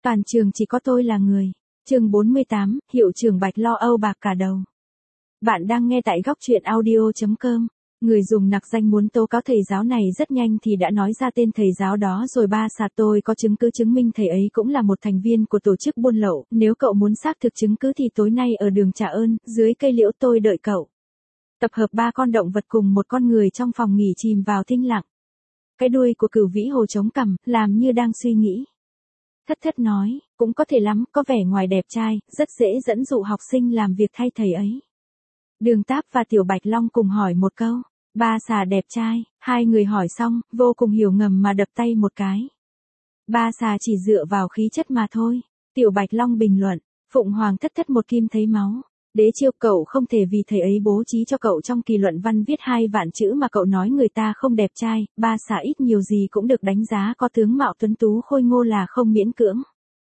Toàn trường chỉ có tôi là người. Chương 48, hiệu trưởng Bạch lo âu bạc cả đầu. Bạn đang nghe tại góc truyện audio.com. Người dùng nặc danh muốn tố cáo thầy giáo này rất nhanh thì đã nói ra tên thầy giáo đó rồi. Ba xà, tôi có chứng cứ chứng minh thầy ấy cũng là một thành viên của tổ chức buôn lậu. Nếu cậu muốn xác thực chứng cứ thì tối nay ở đường Trả Ơn, dưới cây liễu tôi đợi cậu. Tập hợp 3 con động vật cùng một con người trong phòng nghỉ chìm vào thinh lặng. Cái đuôi của Cửu Vĩ Hồ chống cằm, làm như đang suy nghĩ. Thất thất nói, cũng có thể lắm, có vẻ ngoài đẹp trai, rất dễ dẫn dụ học sinh làm việc thay thầy ấy. Đường Táp và Tiểu Bạch Long cùng hỏi một câu. Ba xà đẹp trai, hai người hỏi xong, vô cùng hiểu ngầm mà đập tay một cái. Ba xà chỉ dựa vào khí chất mà thôi. Tiểu Bạch Long bình luận, Phụng Hoàng thất thất một kim thấy máu. Đế Chiêu, cậu không thể vì thầy ấy bố trí cho cậu trong kỳ luận văn viết 2 vạn chữ mà cậu nói người ta không đẹp trai. Ba xà ít nhiều gì cũng được đánh giá có tướng mạo tuấn tú khôi ngô là không miễn cưỡng.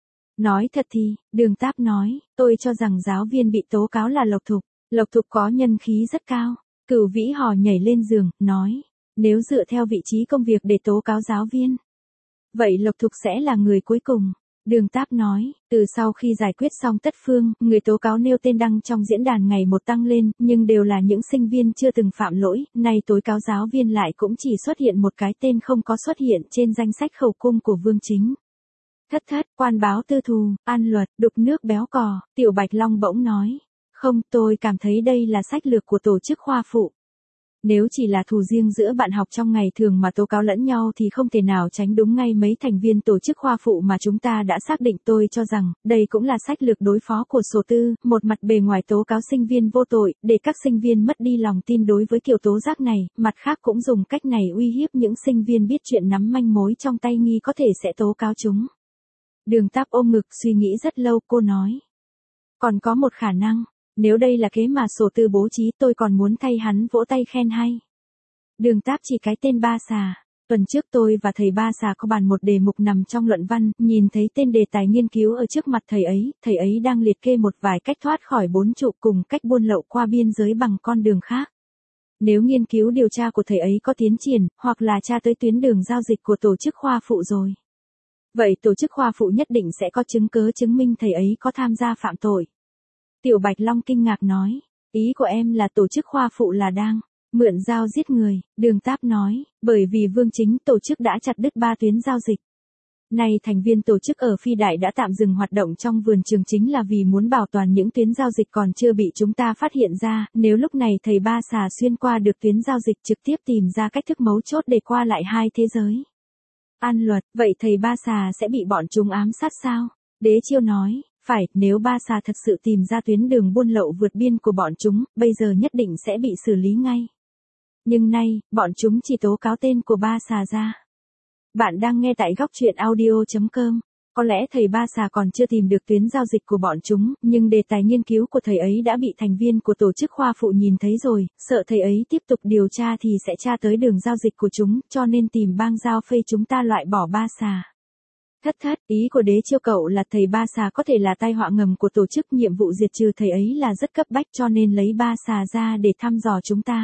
Nói thật thì, Đường Táp nói, tôi cho rằng giáo viên bị tố cáo là Lộc Thục. Lộc Thục có nhân khí rất cao. Cửu Vĩ Hò nhảy lên giường, nói, nếu dựa theo vị trí công việc để tố cáo giáo viên, vậy Lộc Thục sẽ là người cuối cùng. Đường Táp nói, từ sau khi giải quyết xong tất phương, người tố cáo nêu tên đăng trong diễn đàn ngày một tăng lên, nhưng đều là những sinh viên chưa từng phạm lỗi, nay tố cáo giáo viên lại cũng chỉ xuất hiện một cái tên không có xuất hiện trên danh sách khẩu cung của Vương Chính. Thất thất, quan báo tư thù, an luật, đục nước béo cò. Tiểu Bạch Long bỗng nói, không, tôi cảm thấy đây là sách lược của tổ chức khoa phụ. Nếu chỉ là thù riêng giữa bạn học trong ngày thường mà tố cáo lẫn nhau thì không thể nào tránh đúng ngay mấy thành viên tổ chức khoa phụ mà chúng ta đã xác định. Tôi cho rằng, đây cũng là sách lược đối phó của Sổ Tư, một mặt bề ngoài tố cáo sinh viên vô tội, để các sinh viên mất đi lòng tin đối với kiểu tố giác này, mặt khác cũng dùng cách này uy hiếp những sinh viên biết chuyện nắm manh mối trong tay nghi có thể sẽ tố cáo chúng. Đường Táp ôm ngực suy nghĩ rất lâu, cô nói. Còn có một khả năng. Nếu đây là kế mà Sổ Tư bố trí, tôi còn muốn thay hắn vỗ tay khen hay. Đường Táp chỉ cái tên Ba xà. Tuần trước tôi và thầy Ba xà có bàn một đề mục nằm trong luận văn, nhìn thấy tên đề tài nghiên cứu ở trước mặt thầy ấy đang liệt kê một vài cách thoát khỏi 4 trụ cùng cách buôn lậu qua biên giới bằng con đường khác. Nếu nghiên cứu điều tra của thầy ấy có tiến triển, hoặc là tra tới tuyến đường giao dịch của tổ chức khoa phụ rồi, vậy tổ chức khoa phụ nhất định sẽ có chứng cứ chứng minh thầy ấy có tham gia phạm tội. Tiểu Bạch Long kinh ngạc nói, ý của em là tổ chức khoa phụ là đang mượn dao giết người. Đường Táp nói, bởi vì Vương Chính tổ chức đã chặt đứt 3 tuyến giao dịch. Nay thành viên tổ chức ở Phi Đại đã tạm dừng hoạt động trong vườn trường chính là vì muốn bảo toàn những tuyến giao dịch còn chưa bị chúng ta phát hiện ra. Nếu lúc này thầy Ba xà xuyên qua được tuyến giao dịch trực tiếp tìm ra cách thức mấu chốt để qua lại hai thế giới. An luật, vậy thầy Ba xà sẽ bị bọn chúng ám sát sao? Đế Chiêu nói, phải, nếu Ba xà thật sự tìm ra tuyến đường buôn lậu vượt biên của bọn chúng, bây giờ nhất định sẽ bị xử lý ngay. Nhưng nay, bọn chúng chỉ tố cáo tên của Ba xà ra. Bạn đang nghe tại góc truyện audio.com. Có lẽ thầy Ba xà còn chưa tìm được tuyến giao dịch của bọn chúng, nhưng đề tài nghiên cứu của thầy ấy đã bị thành viên của tổ chức khoa phụ nhìn thấy rồi, sợ thầy ấy tiếp tục điều tra thì sẽ tra tới đường giao dịch của chúng, cho nên tìm bang giao phê chúng ta loại bỏ Ba xà. Thất thất, ý của Đế Chiêu cậu là thầy Ba xà có thể là tai họa ngầm của tổ chức, nhiệm vụ diệt trừ thầy ấy là rất cấp bách cho nên lấy Ba xà ra để thăm dò chúng ta.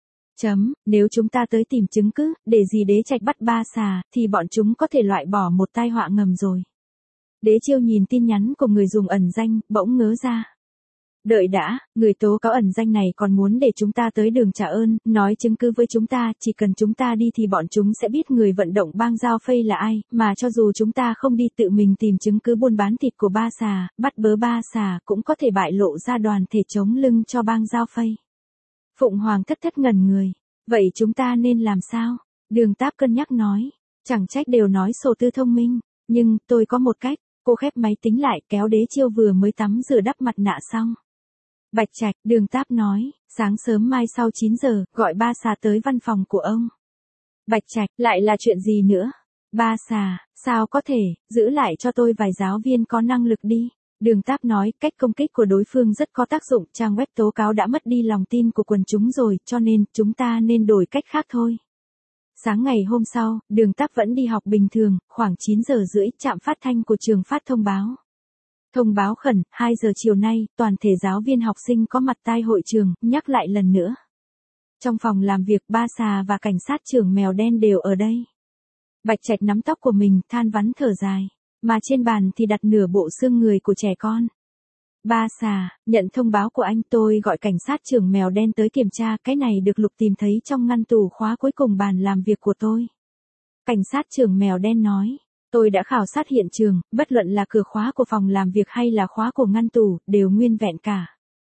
Nếu chúng ta tới tìm chứng cứ, để gì Đế Trạch bắt Ba xà, thì bọn chúng có thể loại bỏ một tai họa ngầm rồi. Đế Chiêu nhìn tin nhắn của người dùng ẩn danh, bỗng ngớ ra. Đợi đã, người tố cáo ẩn danh này còn muốn để chúng ta tới đường Trả Ơn, nói chứng cứ với chúng ta, chỉ cần chúng ta đi thì bọn chúng sẽ biết người vận động bang giao phây là ai, mà cho dù chúng ta không đi tự mình tìm chứng cứ buôn bán thịt của Ba xà, bắt bớ Ba xà cũng có thể bại lộ ra đoàn thể chống lưng cho bang giao phây. Phụng Hoàng thất thất ngẩn người. Vậy chúng ta nên làm sao? Đường Táp cân nhắc nói. Chẳng trách đều nói Sổ Tư thông minh. Nhưng, tôi có một cách. Cô khép máy tính lại, kéo Đế Chiêu vừa mới tắm rửa đắp mặt nạ xong. Bạch Trạch, Đường Táp nói, sáng sớm mai sau 9 giờ, gọi Ba xà tới văn phòng của ông. Bạch Trạch, lại là chuyện gì nữa? Ba xà, sao có thể, giữ lại cho tôi vài giáo viên có năng lực đi. Đường Táp nói, cách công kích của đối phương rất có tác dụng, trang web tố cáo đã mất đi lòng tin của quần chúng rồi, cho nên, chúng ta nên đổi cách khác thôi. Sáng ngày hôm sau, Đường Táp vẫn đi học bình thường, khoảng 9 giờ rưỡi, trạm phát thanh của trường phát thông báo. Thông báo khẩn, 2 giờ chiều nay, toàn thể giáo viên học sinh có mặt tại hội trường, nhắc lại lần nữa. Trong phòng làm việc, Ba xà và cảnh sát trưởng Mèo Đen đều ở đây. Bạch Trạch nắm tóc của mình, than vãn thở dài. mà trên bàn thì đặt nửa bộ xương người của trẻ con. Ba xà, nhận thông báo của anh, tôi gọi cảnh sát trưởng mèo đen tới kiểm tra, cái này được Lục tìm thấy trong ngăn tủ khóa cuối cùng bàn làm việc của tôi. Cảnh sát trưởng mèo đen nói, tôi đã khảo sát hiện trường, bất luận là cửa khóa của phòng làm việc hay là khóa của ngăn tủ, đều nguyên vẹn cả.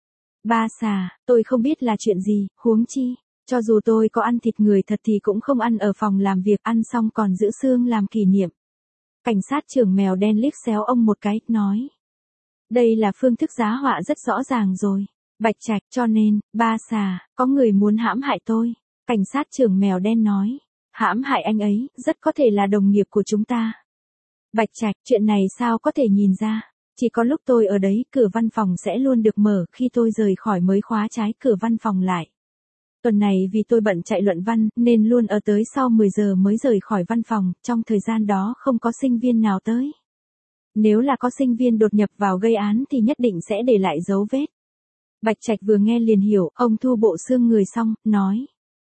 Ba xà, tôi không biết là chuyện gì, huống chi, cho dù tôi có ăn thịt người thật thì cũng không ăn ở phòng làm việc, ăn xong còn giữ xương làm kỷ niệm. Cảnh sát trưởng mèo đen liếc xéo ông một cái, nói. Đây là phương thức giá họa rất rõ ràng rồi. Bạch Trạch, cho nên, ba xà, có người muốn hãm hại tôi. Cảnh sát trưởng mèo đen nói. Hãm hại anh ấy, rất có thể là đồng nghiệp của chúng ta. Bạch Trạch, chuyện này sao có thể nhìn ra. Chỉ có lúc tôi ở đấy, cửa văn phòng sẽ luôn được mở, khi tôi rời khỏi mới khóa trái cửa văn phòng lại. Tuần này vì tôi bận chạy luận văn, nên luôn ở tới sau 10 giờ mới rời khỏi văn phòng, trong thời gian đó không có sinh viên nào tới. Nếu là có sinh viên đột nhập vào gây án thì nhất định sẽ để lại dấu vết. Bạch Trạch vừa nghe liền hiểu, ông thu bộ xương người xong, nói.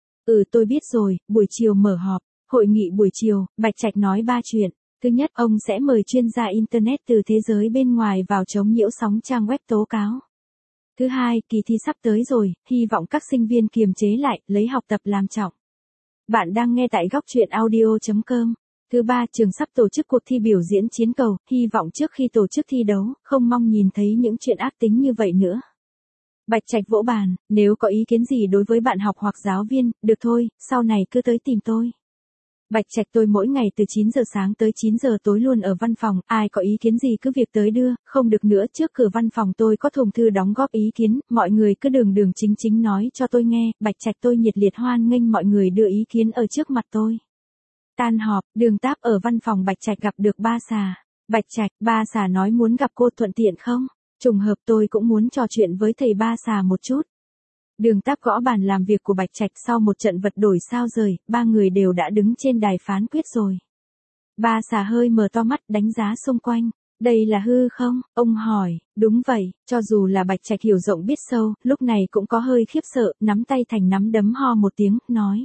Tôi biết rồi, buổi chiều mở họp, hội nghị buổi chiều, Bạch Trạch nói 3 chuyện. Thứ nhất, ông sẽ mời chuyên gia Internet từ thế giới bên ngoài vào chống nhiễu sóng trang web tố cáo. Thứ hai, kỳ thi sắp tới rồi, hy vọng các sinh viên kiềm chế lại, lấy học tập làm trọng. Bạn đang nghe tại góc truyện audio.com. Thứ ba, trường sắp tổ chức cuộc thi biểu diễn chiến cầu, hy vọng trước khi tổ chức thi đấu, không mong nhìn thấy những chuyện ác tính như vậy nữa. Bạch Trạch vỗ bàn, nếu có ý kiến gì đối với bạn học hoặc giáo viên, được thôi, sau này cứ tới tìm tôi. Bạch Trạch, tôi mỗi ngày từ 9 giờ sáng tới 9 giờ tối luôn ở văn phòng, ai có ý kiến gì cứ việc tới đưa, không được nữa, trước cửa văn phòng tôi có thùng thư đóng góp ý kiến, mọi người cứ đường đường chính chính nói cho tôi nghe. Bạch Trạch, tôi nhiệt liệt hoan nghênh mọi người đưa ý kiến ở trước mặt tôi. Tan họp, Đường Táp ở văn phòng Bạch Trạch gặp được ba xà. Bạch Trạch, ba xà nói muốn gặp cô, thuận tiện không? Trùng hợp tôi cũng muốn trò chuyện với thầy ba xà một chút. Đường Táp gõ bàn làm việc của Bạch Trạch, sau một trận vật đổi sao rời, ba người đều đã đứng trên đài phán quyết rồi. Ba xà hơi mở to mắt đánh giá xung quanh. Đây là hư không? Ông hỏi. Đúng vậy, cho dù là Bạch Trạch hiểu rộng biết sâu, lúc này cũng có hơi khiếp sợ, nắm tay thành nắm đấm, ho một tiếng, nói.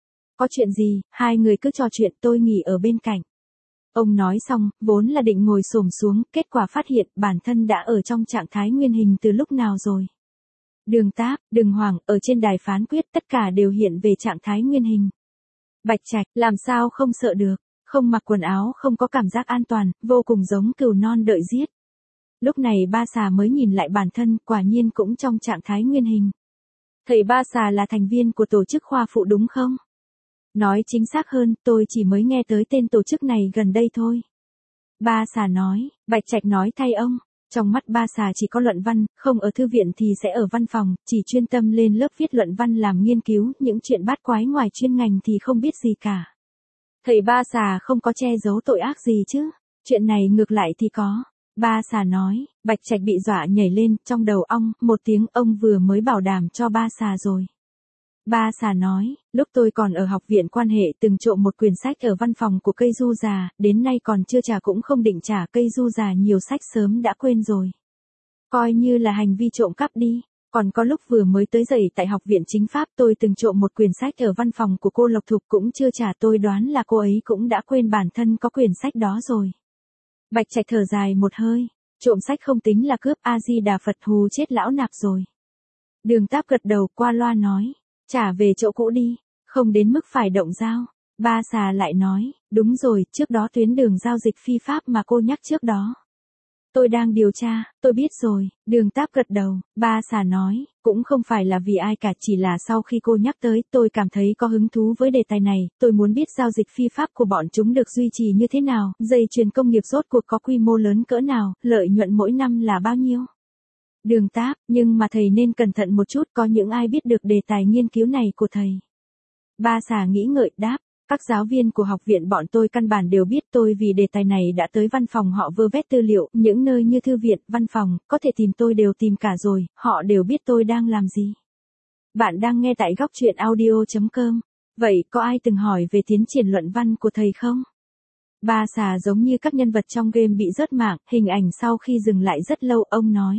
Có chuyện gì, hai người cứ trò chuyện, tôi nghỉ ở bên cạnh. Ông nói xong, vốn là định ngồi xổm xuống, kết quả phát hiện bản thân đã ở trong trạng thái nguyên hình từ lúc nào rồi. Đường Táp, đừng hoảng, ở trên đài phán quyết tất cả đều hiện về trạng thái nguyên hình. Bạch Trạch, làm sao không sợ được, không mặc quần áo, không có cảm giác an toàn, vô cùng giống cừu non đợi giết. Lúc này ba xà mới nhìn lại bản thân, quả nhiên cũng trong trạng thái nguyên hình. Thầy ba xà là thành viên của tổ chức khoa phụ đúng không? Nói chính xác hơn, tôi chỉ mới nghe tới tên tổ chức này gần đây thôi. Ba xà nói. Bạch Trạch nói thay ông. Trong mắt ba xà chỉ có luận văn, không ở thư viện thì sẽ ở văn phòng, chỉ chuyên tâm lên lớp viết luận văn làm nghiên cứu, những chuyện bát quái ngoài chuyên ngành thì không biết gì cả. Thầy ba xà không có che giấu tội ác gì chứ, chuyện này ngược lại thì có. Ba xà nói. Bạch Trạch bị dọa nhảy lên, trong đầu ong, một tiếng, ông vừa mới bảo đảm cho ba xà rồi. Ba xà nói, lúc tôi còn ở học viện quan hệ từng trộm một quyển sách ở văn phòng của cây du già, đến nay còn chưa trả, cũng không định trả, cây du già nhiều sách sớm đã quên rồi. Coi như là hành vi trộm cắp đi. Còn có lúc vừa mới tới dậy tại học viện chính pháp tôi từng trộm một quyển sách ở văn phòng của cô Lộc Thục cũng chưa trả, tôi đoán là cô ấy cũng đã quên bản thân có quyển sách đó rồi. Bạch Trạch thở dài một hơi, trộm sách không tính là cướp, A Di Đà Phật, hù chết lão nạp rồi. Đường Táp gật đầu qua loa nói. Trả về chỗ cũ đi, không đến mức phải động dao. Ba xà lại nói, đúng rồi, trước đó tuyến đường giao dịch phi pháp mà cô nhắc trước đó. Tôi đang điều tra, tôi biết rồi. Đường Táp gật đầu. Ba xà nói, cũng không phải là vì ai cả, chỉ là sau khi cô nhắc tới, tôi cảm thấy có hứng thú với đề tài này, tôi muốn biết giao dịch phi pháp của bọn chúng được duy trì như thế nào, dây chuyền công nghiệp rốt cuộc có quy mô lớn cỡ nào, lợi nhuận mỗi năm là bao nhiêu. Đường Táp, nhưng mà thầy nên cẩn thận một chút, có những ai biết được đề tài nghiên cứu này của thầy. Ba xà nghĩ ngợi đáp, các giáo viên của học viện bọn tôi căn bản đều biết, tôi vì đề tài này đã tới văn phòng họ vơ vét tư liệu, những nơi như thư viện, văn phòng, có thể tìm tôi đều tìm cả rồi, họ đều biết tôi đang làm gì. Bạn đang nghe tại góc truyện audio.com. Vậy có ai từng hỏi về tiến triển luận văn của thầy không? Ba xà giống như các nhân vật trong game bị rớt mạng, hình ảnh sau khi dừng lại rất lâu, ông nói.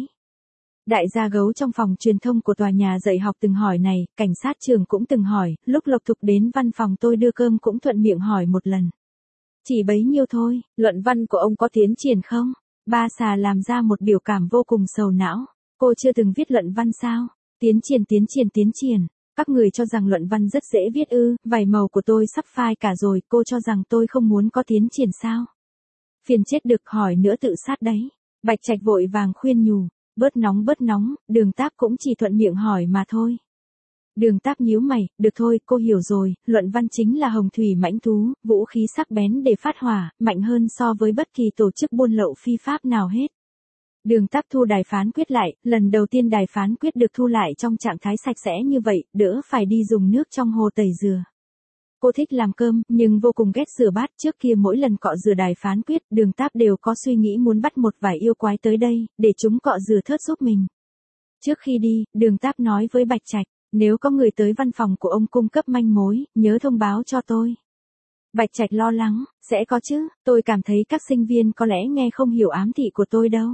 Đại gia gấu trong phòng truyền thông của tòa nhà dạy học từng hỏi này, cảnh sát trưởng cũng từng hỏi, lúc Lộc Thục đến văn phòng tôi đưa cơm cũng thuận miệng hỏi một lần. Chỉ bấy nhiêu thôi, luận văn của ông có tiến triển không? Ba xà làm ra một biểu cảm vô cùng sầu não. Cô chưa từng viết luận văn sao? Tiến triển. Các người cho rằng luận văn rất dễ viết ư, vài màu của tôi sắp phai cả rồi, cô cho rằng tôi không muốn có tiến triển sao? Phiền chết được, hỏi nữa tự sát đấy. Bạch Trạch vội vàng khuyên nhủ, bớt nóng, Đường Táp cũng chỉ thuận miệng hỏi mà thôi. Đường Táp nhíu mày, được thôi, cô hiểu rồi, luận văn chính là hồng thủy mãnh thú, vũ khí sắc bén để phát hỏa, mạnh hơn so với bất kỳ tổ chức buôn lậu phi pháp nào hết. Đường Táp thu đài phán quyết lại, lần đầu tiên đài phán quyết được thu lại trong trạng thái sạch sẽ như vậy, đỡ phải đi dùng nước trong hồ tẩy rửa. Cô thích làm cơm, nhưng vô cùng ghét rửa bát, trước kia mỗi lần cọ rửa đài phán quyết, Đường Táp đều có suy nghĩ muốn bắt một vài yêu quái tới đây, để chúng cọ rửa thớt giúp mình. Trước khi đi, Đường Táp nói với Bạch Trạch, nếu có người tới văn phòng của ông cung cấp manh mối, nhớ thông báo cho tôi. Bạch Trạch lo lắng, sẽ có chứ, tôi cảm thấy các sinh viên có lẽ nghe không hiểu ám thị của tôi đâu.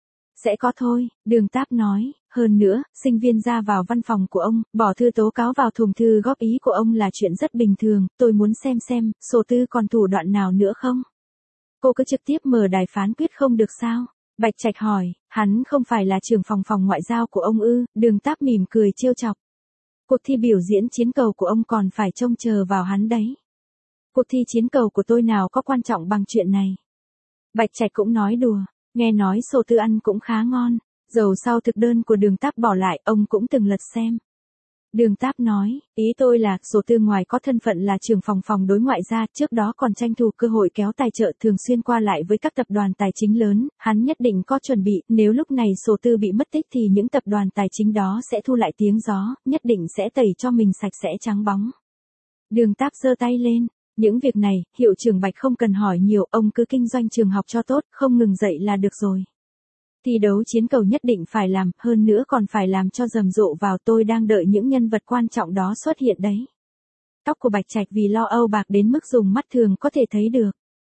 Sẽ có thôi, Đường Táp nói, hơn nữa, sinh viên ra vào văn phòng của ông, bỏ thư tố cáo vào thùng thư góp ý của ông là chuyện rất bình thường, tôi muốn xem, sổ tư còn thủ đoạn nào nữa không? Cô cứ trực tiếp mở đài phán quyết không được sao? Bạch Trạch hỏi, hắn không phải là trưởng phòng ngoại giao của ông ư? Đường Táp mỉm cười trêu chọc. Cuộc thi biểu diễn chiến cầu của ông còn phải trông chờ vào hắn đấy. Cuộc thi chiến cầu của tôi nào có quan trọng bằng chuyện này. Bạch Trạch cũng nói đùa, nghe nói sổ tư ăn cũng khá ngon, dầu sau thực đơn của Đường Táp bỏ lại ông cũng từng lật xem. Đường Táp nói, ý tôi là, sổ tư ngoài có thân phận là trưởng phòng đối ngoại ra, trước đó còn tranh thủ cơ hội kéo tài trợ thường xuyên qua lại với các tập đoàn tài chính lớn, hắn nhất định có chuẩn bị, nếu lúc này sổ tư bị mất tích thì những tập đoàn tài chính đó sẽ thu lại tiếng gió, nhất định sẽ tẩy cho mình sạch sẽ trắng bóng. Đường Táp giơ tay lên, những việc này, hiệu trưởng Bạch không cần hỏi nhiều, ông cứ kinh doanh trường học cho tốt, không ngừng dạy là được rồi. Thi đấu chiến cầu nhất định phải làm, hơn nữa còn phải làm cho rầm rộ vào, tôi đang đợi những nhân vật quan trọng đó xuất hiện đấy. Tóc của Bạch Trạch vì lo âu bạc đến mức dùng mắt thường có thể thấy được.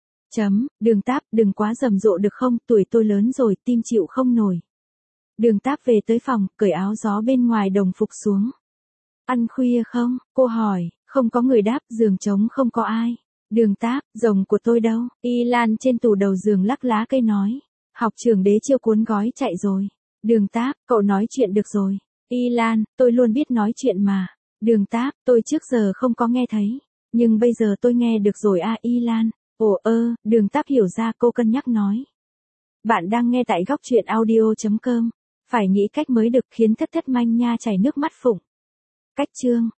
Đường Táp, đừng quá rầm rộ được không, tuổi tôi lớn rồi, tim chịu không nổi. Đường Táp về tới phòng, cởi áo gió bên ngoài đồng phục xuống. Ăn khuya không? Cô hỏi, không có người đáp, giường trống không có ai. Đường Táp, rồng của tôi đâu? Y Lan trên tủ đầu giường lắc lá cây nói. Học trưởng Đế Chiêu cuốn gói chạy rồi. Đường Táp, cậu nói chuyện được rồi. Y Lan, tôi luôn biết nói chuyện mà. Đường Táp, tôi trước giờ không có nghe thấy. Nhưng bây giờ tôi nghe được rồi à Y Lan. Đường Táp hiểu ra, cô cân nhắc nói. Bạn đang nghe tại góc truyện audio.com. Phải nghĩ cách mới được, khiến Thất Thất Manh Nha chảy nước mắt phụng. Cách chương.